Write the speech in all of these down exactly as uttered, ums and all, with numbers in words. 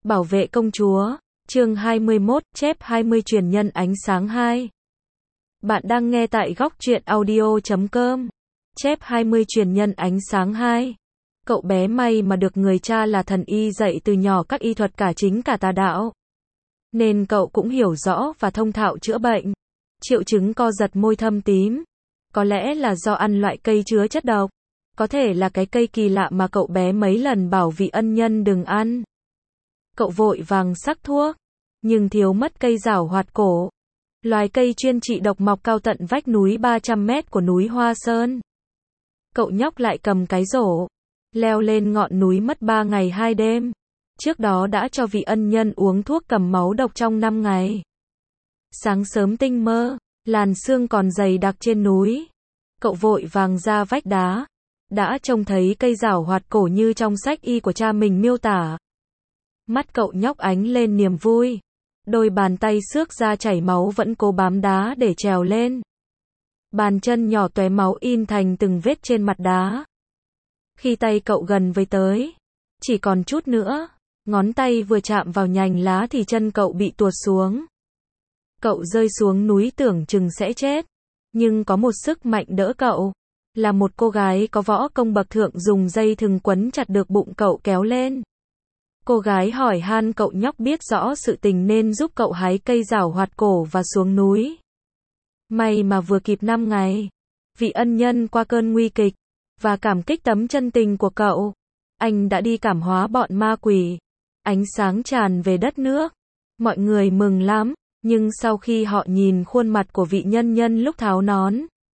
Bảo vệ công chúa, chương hai mươi mốt, chép hai mươi truyền nhân ánh sáng hai. Bạn đang nghe tại góc truyện audio chấm com. Chép hai mươi truyền nhân ánh sáng hai. Cậu bé may mà được người cha là thần y dạy từ nhỏ các y thuật cả chính cả tà đạo. Nên cậu cũng hiểu rõ và thông thạo chữa bệnh. Triệu chứng co giật môi thâm tím. Có lẽ là do ăn loại cây chứa chất độc. Có thể là cái cây kỳ lạ mà cậu bé mấy lần bảo vị ân nhân đừng ăn. Cậu vội vàng sắc thuốc, nhưng thiếu mất cây giảo hoạt cổ. Loài cây chuyên trị độc mọc cao tận vách núi ba trăm mét của núi Hoa Sơn. Cậu nhóc lại cầm cái rổ, leo lên ngọn núi mất ba ngày hai đêm. Trước đó đã cho vị ân nhân uống thuốc cầm máu độc trong năm ngày. Sáng sớm tinh mơ, làn sương còn dày đặc trên núi. Cậu vội vàng ra vách đá. Đã trông thấy cây giảo hoạt cổ như trong sách y của cha mình miêu tả. Mắt cậu nhóc ánh lên niềm vui. Đôi bàn tay xước ra chảy máu vẫn cố bám đá để trèo lên. Bàn chân nhỏ tóe máu in thành từng vết trên mặt đá. Khi tay cậu gần với tới, chỉ còn chút nữa, ngón tay vừa chạm vào nhành lá thì chân cậu bị tuột xuống. Cậu rơi xuống núi tưởng chừng sẽ chết. Nhưng có một sức mạnh đỡ cậu. Là một cô gái có võ công bậc thượng dùng dây thừng quấn chặt được bụng cậu kéo lên. Cô gái hỏi han cậu nhóc biết rõ sự tình nên giúp cậu hái cây giảo hoạt cổ và xuống núi. May mà vừa kịp năm ngày. Vị ân nhân qua cơn nguy kịch, và cảm kích tấm chân tình của cậu. Anh đã đi cảm hóa bọn ma quỷ. Ánh sáng tràn về đất nước. Mọi người mừng lắm, nhưng sau khi họ nhìn khuôn mặt của vị nhân nhân lúc tháo nón,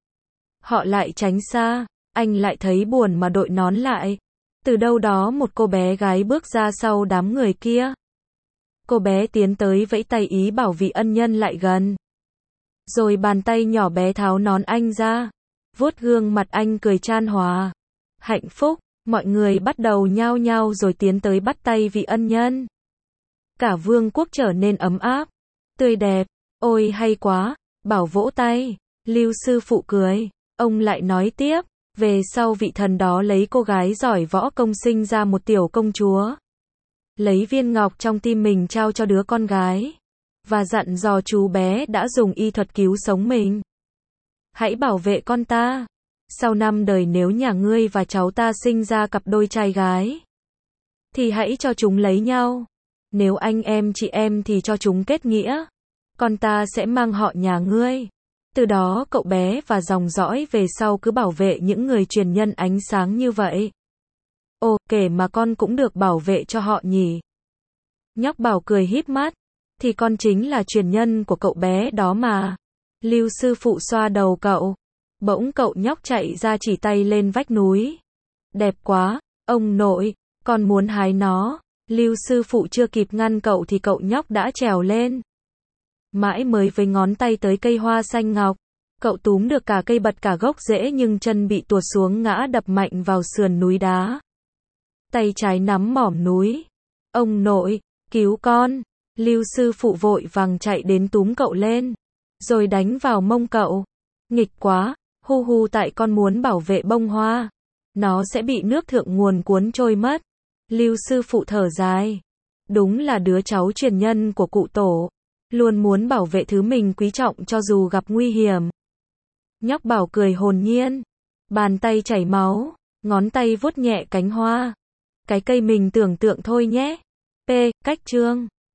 họ lại tránh xa. Anh lại thấy buồn mà đội nón lại. Từ đâu đó một cô bé gái bước ra sau đám người kia. Cô bé tiến tới vẫy tay ý bảo vị ân nhân lại gần. Rồi bàn tay nhỏ bé tháo nón anh ra. Vuốt gương mặt anh cười chan hòa. Hạnh phúc, mọi người bắt đầu nhao nhao rồi tiến tới bắt tay vị ân nhân. Cả vương quốc trở nên ấm áp, tươi đẹp. Ôi hay quá, bảo vỗ tay. Lưu sư phụ cười. Ông lại nói tiếp. Về sau vị thần đó lấy cô gái giỏi võ công sinh ra một tiểu công chúa. Lấy viên ngọc trong tim mình trao cho đứa con gái. Và dặn dò chú bé đã dùng y thuật cứu sống mình. Hãy bảo vệ con ta. Sau năm đời nếu nhà ngươi và cháu ta sinh ra cặp đôi trai gái, thì hãy cho chúng lấy nhau. Nếu anh em chị em thì cho chúng kết nghĩa. Con ta sẽ mang họ nhà ngươi. Từ đó cậu bé và dòng dõi về sau cứ bảo vệ những người truyền nhân ánh sáng như vậy. Ồ, kể mà con cũng được bảo vệ cho họ nhỉ. Nhóc Bảo cười híp mắt. Thì con chính là truyền nhân của cậu bé đó mà. Lưu sư phụ xoa đầu cậu. Bỗng cậu nhóc chạy ra chỉ tay lên vách núi. Đẹp quá, ông nội, con muốn hái nó. Lưu sư phụ chưa kịp ngăn cậu thì cậu nhóc đã trèo lên. Mãi mới với ngón tay tới cây hoa xanh ngọc. Cậu túm được cả cây bật cả gốc rễ nhưng chân bị tuột xuống ngã đập mạnh vào sườn núi đá. Tay trái nắm mỏm núi. Ông nội, cứu con. Lưu sư phụ vội vàng chạy đến túm cậu lên. Rồi đánh vào mông cậu. Nghịch quá, hu hu tại con muốn bảo vệ bông hoa. Nó sẽ bị nước thượng nguồn cuốn trôi mất. Lưu sư phụ thở dài. Đúng là đứa cháu truyền nhân của cụ tổ. Luôn muốn bảo vệ thứ mình quý trọng cho dù gặp nguy hiểm. Nhóc Bảo cười hồn nhiên. Bàn tay chảy máu. Ngón tay vuốt nhẹ cánh hoa. Cái cây mình tưởng tượng thôi nhé. P. Cách chương.